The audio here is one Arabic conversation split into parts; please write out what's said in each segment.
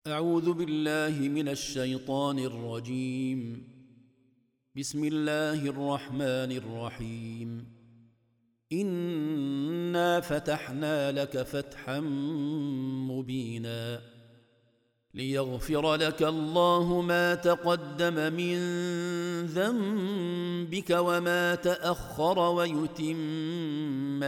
أعوذ بالله من الشيطان الرجيم. بسم الله الرحمن الرحيم. إنا فتحنا لك فتحا مبينا ليغفر لك الله ما تقدم من ذنبك وما تأخر ويتم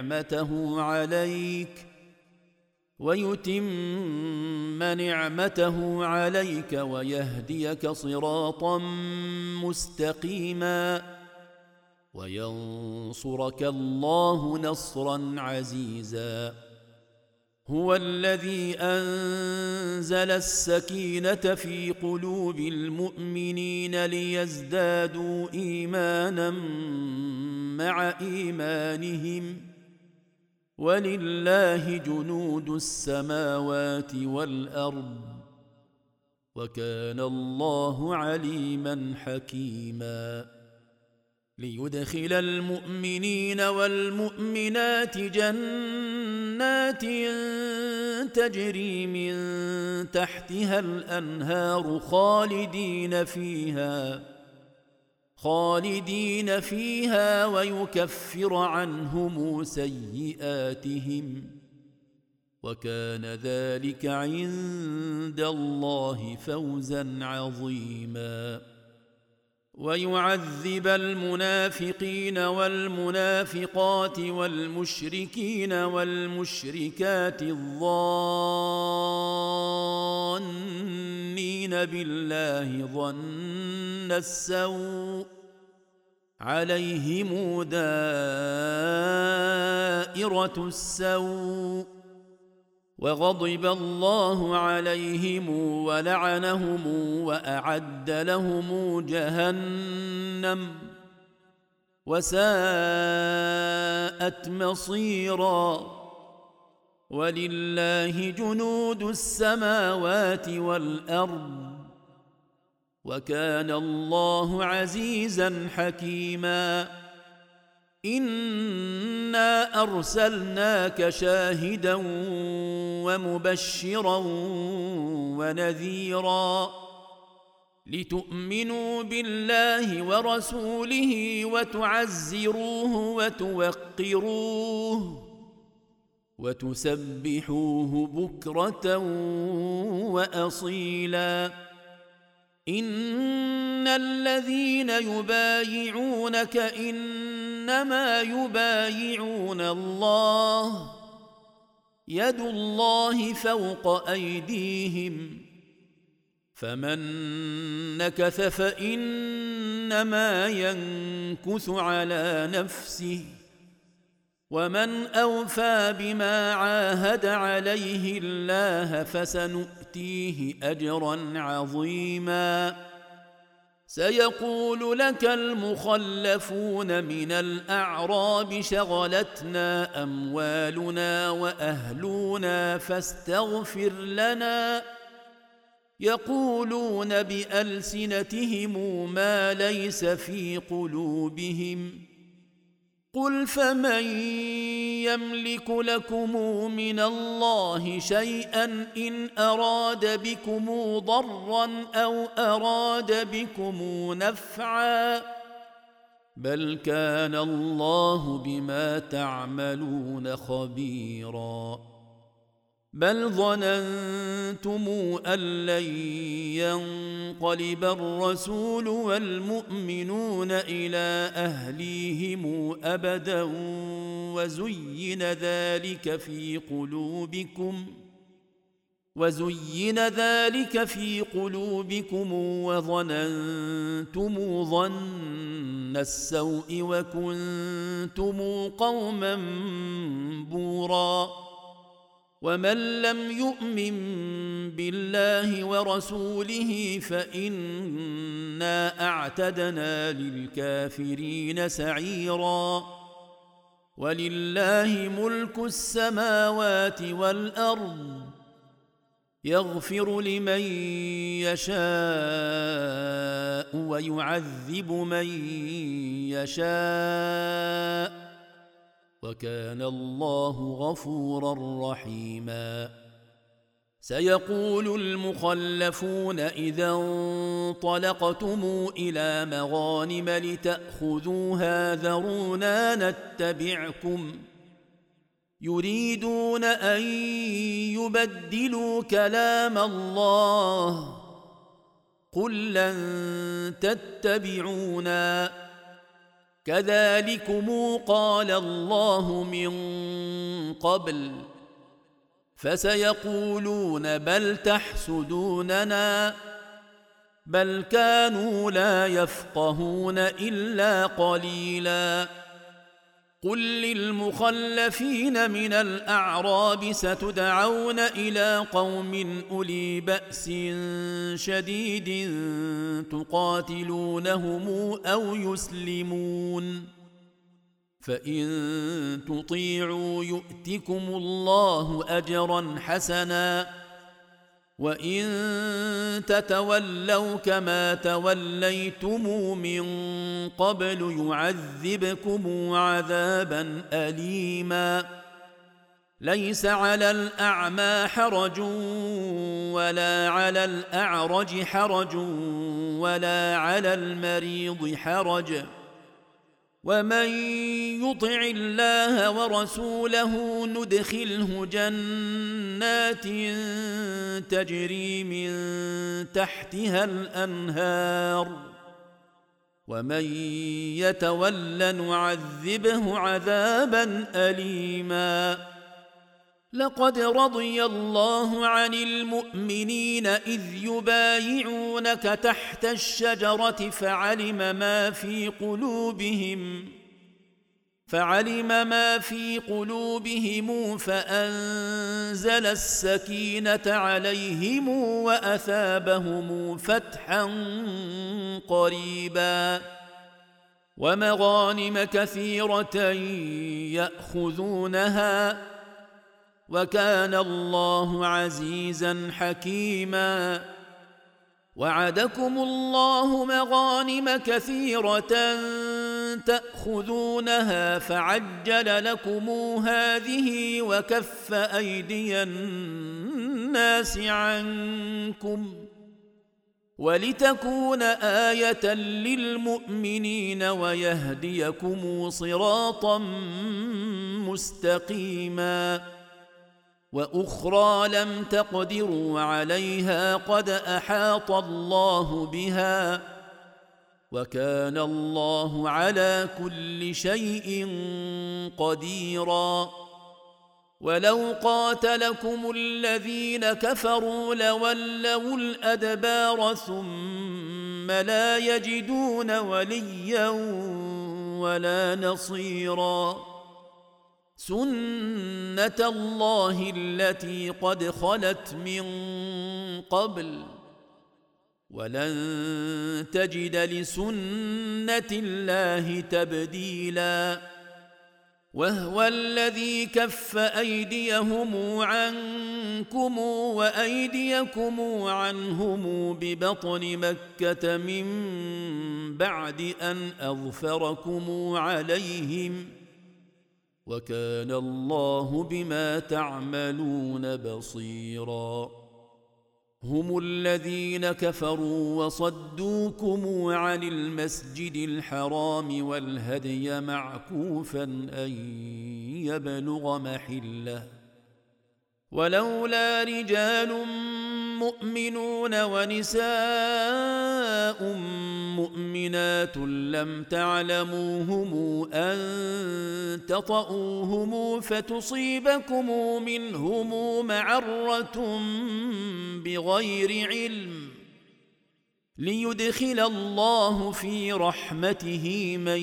نعمته عليك ويهديك صراطا مستقيما وينصرك الله نصرا عزيزا. هو الذي أنزل السكينة في قلوب المؤمنين ليزدادوا إيمانا مع إيمانهم ولله جنود السماوات والأرض وكان الله عليما حكيما. ليدخل المؤمنين والمؤمنات جنات تجري من تحتها الأنهار خالدين فيها ويكفر عنهم سيئاتهم وكان ذلك عند الله فوزا عظيما. ويعذب المنافقين والمنافقات والمشركين والمشركات الظانين بالله ظن السوء عليهم دائرة السوء وغضب الله عليهم ولعنهم وأعد لهم جهنم وساءت مصيرا. ولله جنود السماوات والأرض وكان الله عزيزا حكيما. إنا أرسلناك شاهدا ومبشرا ونذيرا لتؤمنوا بالله ورسوله وتعزروه وتوقروه وتسبحوه بكرة وأصيلا. إن الذين يبايعونك إنما يبايعون الله يد الله فوق أيديهم فمن نكث فإنما ينكث على نفسه ومن أوفى بما عاهد عليه الله فسنؤتيه أجرا عظيما. سيقول لك المخلفون من الأعراب شغلتنا أموالنا وأهلنا فاستغفر لنا يقولون بألسنتهم ما ليس في قلوبهم قل فمن يملك لكم من الله شيئا إن أراد بكم ضرا أو أراد بكم نفعا بل كان الله بما تعملون خبيرا. بل ظننتم أن لن ينقلب الرسول والمؤمنون إلى أهليهم أبدا وزين ذلك في قلوبكم وظننتم ظن السوء وكنتم قوما بورا. ومن لم يؤمن بالله ورسوله فإنا أعتدنا للكافرين سعيرا. ولله ملك السماوات والأرض يغفر لمن يشاء ويعذب من يشاء وكان الله غفورا رحيما. سيقول المخلفون إذا انطلقتم إلى مغانم لتأخذوها ذرونا نتبعكم يريدون أن يبدلوا كلام الله قل لن تتبعونا كذلكم قال الله من قبل فسيقولون بل تحسدوننا بل كانوا لا يفقهون إلا قليلا قل للمخلفين من الأعراب ستدعون إلى قوم أولي بأس شديد تقاتلونهم أو يسلمون فإن تطيعوا يؤتكم الله أجرا حسنا وإن تتولوا كما توليتم من قبل يعذبكم عذابا أليما ليس على الأعمى حرج ولا على الأعرج حرج ولا على المريض حرج ومن يطع الله ورسوله ندخله جنات تجري من تحتها الأنهار ومن يتول نعذبه عذابا أليما لقد رضي الله عن المؤمنين إذ يبايعونك تحت الشجرة فعلم ما في قلوبهم فأنزل السكينة عليهم وأثابهم فتحا قريبا ومغانم كثيرة يأخذونها وكان الله عزيزا حكيما وعدكم الله مغانم كثيرة تأخذونها فعجل لكم هذه وكف أيدي الناس عنكم ولتكون آية للمؤمنين ويهديكم صراطا مستقيما وأخرى لم تقدروا عليها قد أحاط الله بها وكان الله على كل شيء قديرا ولو قاتلكم الذين كفروا لولوا الأدبار ثم لا يجدون وليا ولا نصيرا سنة الله التي قد خلت من قبل ولن تجد لسنة الله تبديلا وهو الذي كف أيديهم عنكم وأيديكم عنهم ببطن مكة من بعد أن أظفركم عليهم وكان الله بما تعملون بصيرا هم الذين كفروا وصدوكم عن المسجد الحرام والهدي معكوفا أن يبلغ محله ولولا رجال مؤمنون ونساء مؤمنات لم تعلموهم أن تطؤوهم فتصيبكم منهم معرة بغير علم ليدخل الله في رحمته من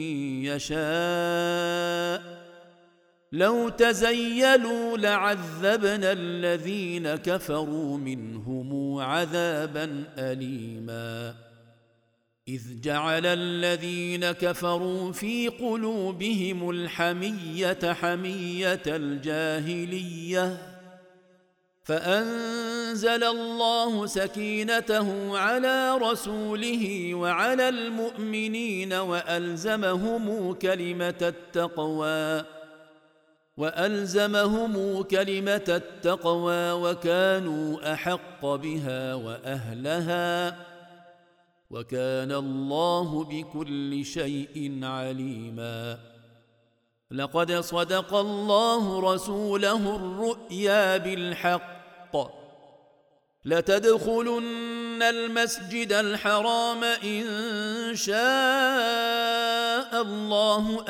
يشاء لو تزيلوا لعذبنا الذين كفروا منهم عذابا أليما إذ جعل الذين كفروا في قلوبهم الحمية حمية الجاهلية فأنزل الله سكينته على رسوله وعلى المؤمنين وألزمهم كلمة التقوى وألزمهم كلمة التقوى وكانوا أحق بها وأهلها وكان الله بكل شيء عليما. لقد صدق الله رسوله الرؤيا بالحق لتدخلن المسجد الحرام إن شاء الله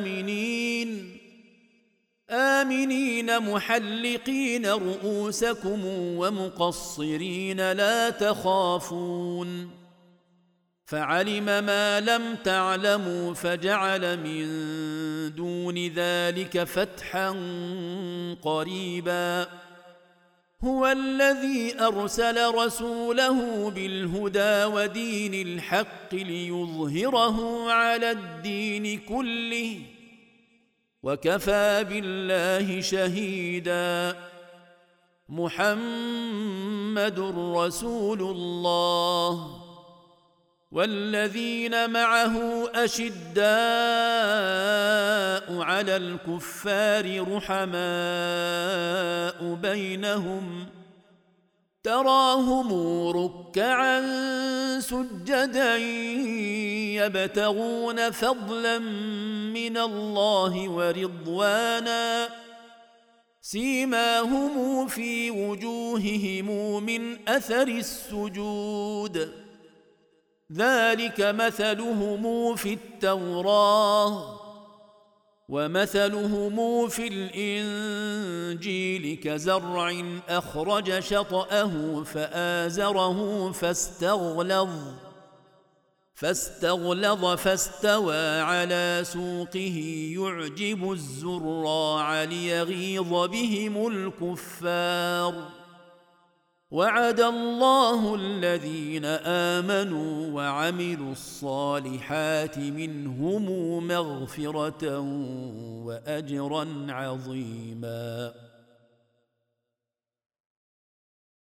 آمنين محلقين رؤوسكم ومقصرين لا تخافون فعلم ما لم تعلموا فجعل من دون ذلك فتحا قريبا. هو الذي أرسل رسوله بالهدى ودين الحق ليظهره على الدين كله وكفى بالله شهيدا. محمد رسول الله والذين معه أشداء على الكفار رحماء بينهم تراهم ركعا سجدا يبتغون فضلا من الله ورضوانا سيماهم في وجوههم من أثر السجود ذلك مثلهم في التوراة ومثلهم في الإنجيل كزرع أخرج شطأه فآزره فاستغلظ فاستوى على سوقه يعجب الزراع ليغيظ بهم الكفار. وعد الله الذين آمنوا وعملوا الصالحات منهم مغفرة وأجرا عظيما.